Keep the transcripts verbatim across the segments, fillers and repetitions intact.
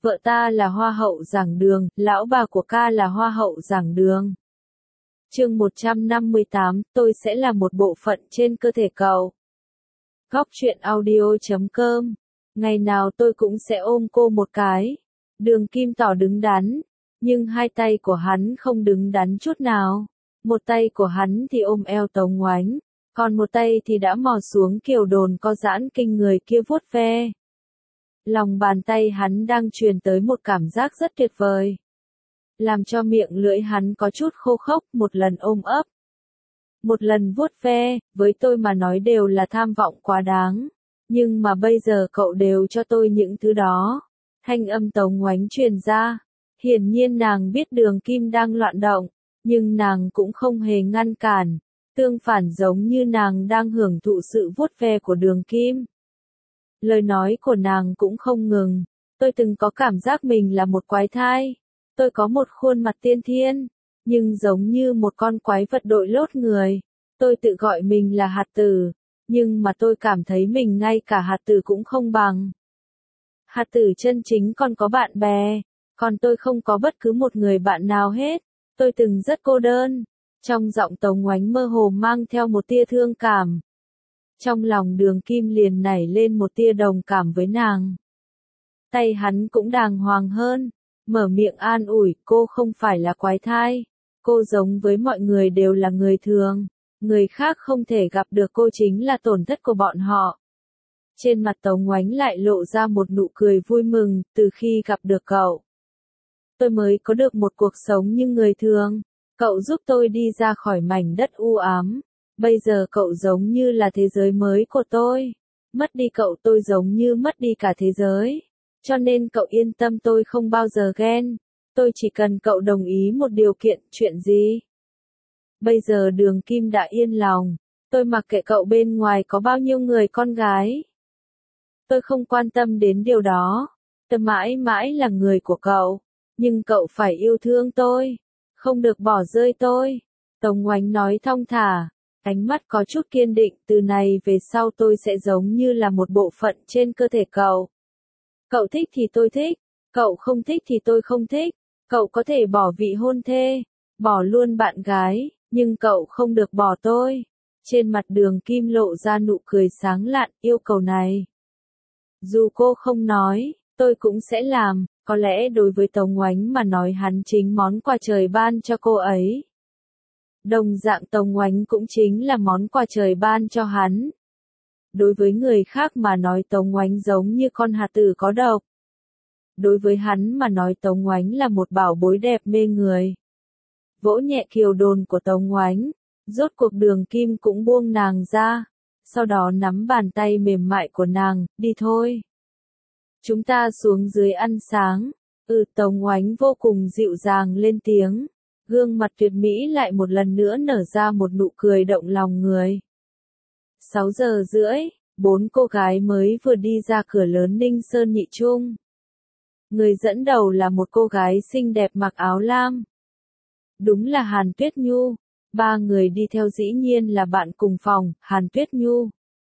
Vợ ta là hoa hậu giảng đường, lão bà của ca là hoa hậu giảng đường. Chương một trăm năm mươi tám, tôi sẽ là một bộ phận trên cơ thể cậu. Góc truyện audio chấm com. Ngày nào tôi cũng sẽ ôm cô một cái. Đường Kim tỏ đứng đắn, nhưng hai tay của hắn không đứng đắn chút nào. Một tay của hắn thì ôm eo Tống Ngoánh, còn một tay thì đã mò xuống kiểu đồn có giãn kinh người kia vuốt ve. Lòng bàn tay hắn đang truyền tới một cảm giác rất tuyệt vời, làm cho miệng lưỡi hắn có chút khô khốc, một lần ôm ấp, một lần vuốt ve, với tôi mà nói đều là tham vọng quá đáng. Nhưng mà bây giờ cậu đều cho tôi những thứ đó. Thanh âm Tống Ngoánh truyền ra. Hiển nhiên nàng biết Đường Kim đang loạn động, nhưng nàng cũng không hề ngăn cản. Tương phản giống như nàng đang hưởng thụ sự vuốt ve của Đường Kim. Lời nói của nàng cũng không ngừng. Tôi từng có cảm giác mình là một quái thai. Tôi có một khuôn mặt tiên thiên, nhưng giống như một con quái vật đội lốt người. Tôi tự gọi mình là hạt tử, nhưng mà tôi cảm thấy mình ngay cả hạt tử cũng không bằng. Hạt tử chân chính còn có bạn bè, còn tôi không có bất cứ một người bạn nào hết. Tôi từng rất cô đơn. Trong giọng Tống Ngoánh mơ hồ mang theo một tia thương cảm. Trong lòng Đường Kim liền nảy lên một tia đồng cảm với nàng. Tay hắn cũng đàng hoàng hơn, mở miệng an ủi, cô không phải là quái thai. Cô giống với mọi người đều là người thường. Người khác không thể gặp được cô chính là tổn thất của bọn họ. Trên mặt Tống Ngoánh lại lộ ra một nụ cười vui mừng, từ khi gặp được cậu. Tôi mới có được một cuộc sống như người thường. Cậu giúp tôi đi ra khỏi mảnh đất u ám. Bây giờ cậu giống như là thế giới mới của tôi. Mất đi cậu tôi giống như mất đi cả thế giới. Cho nên cậu yên tâm, tôi không bao giờ ghen. Tôi chỉ cần cậu đồng ý một điều kiện. Chuyện gì? Bây giờ Đường Kim đã yên lòng. Tôi mặc kệ cậu bên ngoài có bao nhiêu người con gái. Tôi không quan tâm đến điều đó. Tôi mãi mãi là người của cậu. Nhưng cậu phải yêu thương tôi. Không được bỏ rơi tôi. Tống Ngoánh nói thong thả. Ánh mắt có chút kiên định. Từ này về sau tôi sẽ giống như là một bộ phận trên cơ thể cậu. Cậu thích thì tôi thích. Cậu không thích thì tôi không thích. Cậu có thể bỏ vị hôn thê. Bỏ luôn bạn gái. Nhưng cậu không được bỏ tôi. Trên mặt Đường Kim lộ ra nụ cười sáng lạn. Yêu cầu này, dù cô không nói, tôi cũng sẽ làm. Có lẽ đối với Tống Ngoánh mà nói hắn chính món quà trời ban cho cô ấy. Đồng dạng Tống Ngoánh cũng chính là món quà trời ban cho hắn. Đối với người khác mà nói Tống Ngoánh giống như con hạt tử có độc. Đối với hắn mà nói Tống Ngoánh là một bảo bối đẹp mê người. Vỗ nhẹ kiều đồn của Tống Ngoánh, rốt cuộc Đường Kim cũng buông nàng ra. Sau đó nắm bàn tay mềm mại của nàng, đi thôi. Chúng ta xuống dưới ăn sáng. Ừ, Tống Ngoánh vô cùng dịu dàng lên tiếng. Gương mặt tuyệt mỹ lại một lần nữa nở ra một nụ cười động lòng người. sáu giờ rưỡi, bốn cô gái mới vừa đi ra cửa lớn Ninh Sơn Nhị Trung. Người dẫn đầu là một cô gái xinh đẹp mặc áo lam. Đúng là Hàn Tuyết Nhu. Ba người đi theo dĩ nhiên là bạn cùng phòng, Hàn Tuyết Nhu.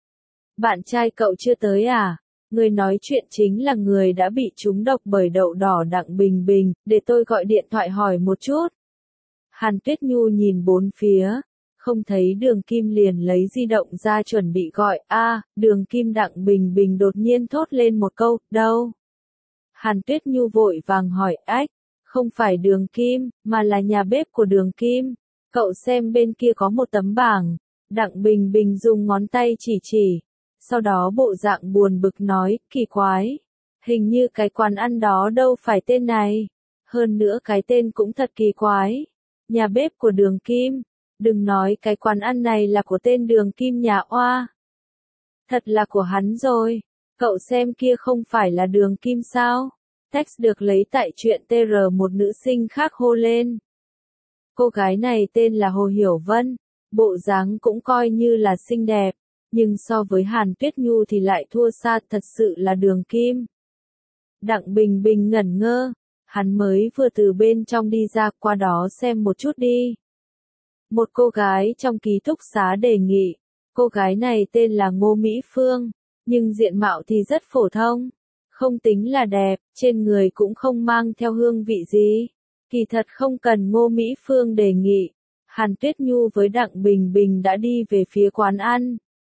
Bạn trai cậu chưa tới à? Người nói chuyện chính là người đã bị trúng độc bởi đậu đỏ Đặng Bình Bình, để tôi gọi điện thoại hỏi một chút. Hàn Tuyết Nhu nhìn bốn phía, không thấy Đường Kim liền lấy di động ra chuẩn bị gọi. A, à, Đường Kim. Đặng Bình Bình đột nhiên thốt lên một câu, đâu? Hàn Tuyết Nhu vội vàng hỏi, ách, không phải Đường Kim, mà là nhà bếp của Đường Kim. Cậu xem bên kia có một tấm bảng. Đặng Bình Bình dùng ngón tay chỉ chỉ. Sau đó bộ dạng buồn bực nói, kỳ quái. Hình như cái quán ăn đó đâu phải tên này. Hơn nữa cái tên cũng thật kỳ quái. Nhà bếp của Đường Kim. Đừng nói cái quán ăn này là của tên Đường Kim nhà oa. Thật là của hắn rồi. Cậu xem kia không phải là Đường Kim sao? Text được lấy tại truyện tê rờ một nữ sinh khác hô lên. Cô gái này tên là Hồ Hiểu Vân. Bộ dáng cũng coi như là xinh đẹp. Nhưng so với Hàn Tuyết Nhu thì lại thua xa, thật sự là Đường Kim. Đặng Bình Bình ngẩn ngơ. Hắn mới vừa từ bên trong đi ra, qua đó xem một chút đi. Một cô gái trong ký túc xá đề nghị. Cô gái này tên là Ngô Mỹ Phương. Nhưng diện mạo thì rất phổ thông. Không tính là đẹp, trên người cũng không mang theo hương vị gì. Kỳ thật không cần Ngô Mỹ Phương đề nghị. Hàn Tuyết Nhu với Đặng Bình Bình đã đi về phía quán ăn.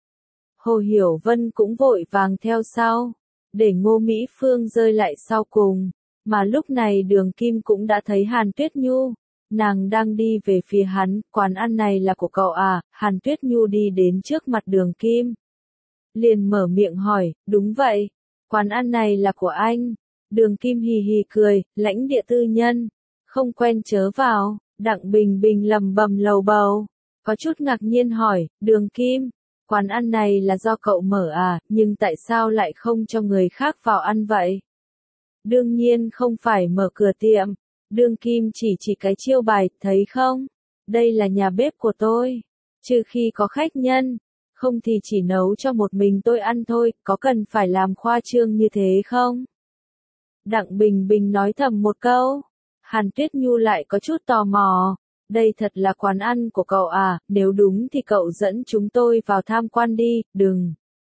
Hồ Hiểu Vân cũng vội vàng theo sau, để Ngô Mỹ Phương rơi lại sau cùng. Mà lúc này Đường Kim cũng đã thấy Hàn Tuyết Nhu. Nàng đang đi về phía hắn, quán ăn này là của cậu à? Hàn Tuyết Nhu đi đến trước mặt Đường Kim. Liền mở miệng hỏi, đúng vậy, quán ăn này là của anh. Đường Kim hì hì cười, lãnh địa tư nhân, không quen chớ vào. Đặng Bình Bình lầm bầm lầu bầu, có chút ngạc nhiên hỏi, Đường Kim, quán ăn này là do cậu mở à, nhưng tại sao lại không cho người khác vào ăn vậy? Đương nhiên không phải mở cửa tiệm. Đường Kim chỉ chỉ cái chiêu bài, thấy không? Đây là nhà bếp của tôi. Trừ khi có khách nhân, không thì chỉ nấu cho một mình tôi ăn thôi, có cần phải làm khoa trương như thế không? Đặng Bình Bình nói thầm một câu. Hàn Tuyết Nhu lại có chút tò mò. Đây thật là quán ăn của cậu à, nếu đúng thì cậu dẫn chúng tôi vào tham quan đi, đừng.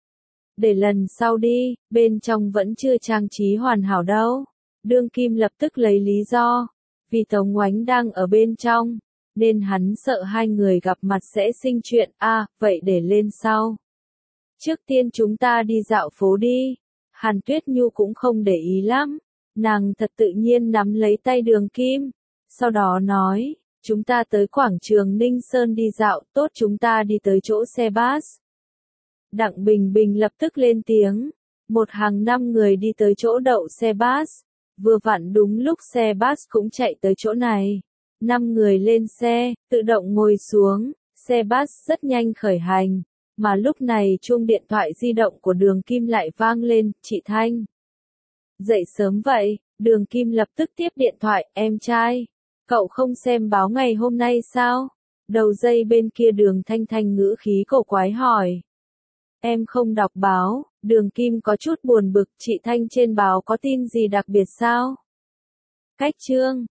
Để lần sau đi, bên trong vẫn chưa trang trí hoàn hảo đâu. Đường Kim lập tức lấy lý do. Vì Tống Oánh đang ở bên trong, nên hắn sợ hai người gặp mặt sẽ sinh chuyện, à, vậy để lên sau. Trước tiên chúng ta đi dạo phố đi. Hàn Tuyết Nhu cũng không để ý lắm. Nàng thật tự nhiên nắm lấy tay Đường Kim. Sau đó nói, chúng ta tới quảng trường Ninh Sơn đi dạo, tốt chúng ta đi tới chỗ xe bus. Đặng Bình Bình lập tức lên tiếng. Một hàng năm người đi tới chỗ đậu xe bus. Vừa vặn đúng lúc xe bus cũng chạy tới chỗ này. Năm người lên xe, tự động ngồi xuống, xe bus rất nhanh khởi hành. Mà lúc này chuông điện thoại di động của Đường Kim lại vang lên, chị Thanh. Dậy sớm vậy, Đường Kim lập tức tiếp điện thoại, em trai. Cậu không xem báo ngày hôm nay sao? Đầu dây bên kia Đường Thanh Thanh ngữ khí cổ quái hỏi. Em không đọc báo. Đường Kim có chút buồn bực, chị Thanh trên báo có tin gì đặc biệt sao? Cách chương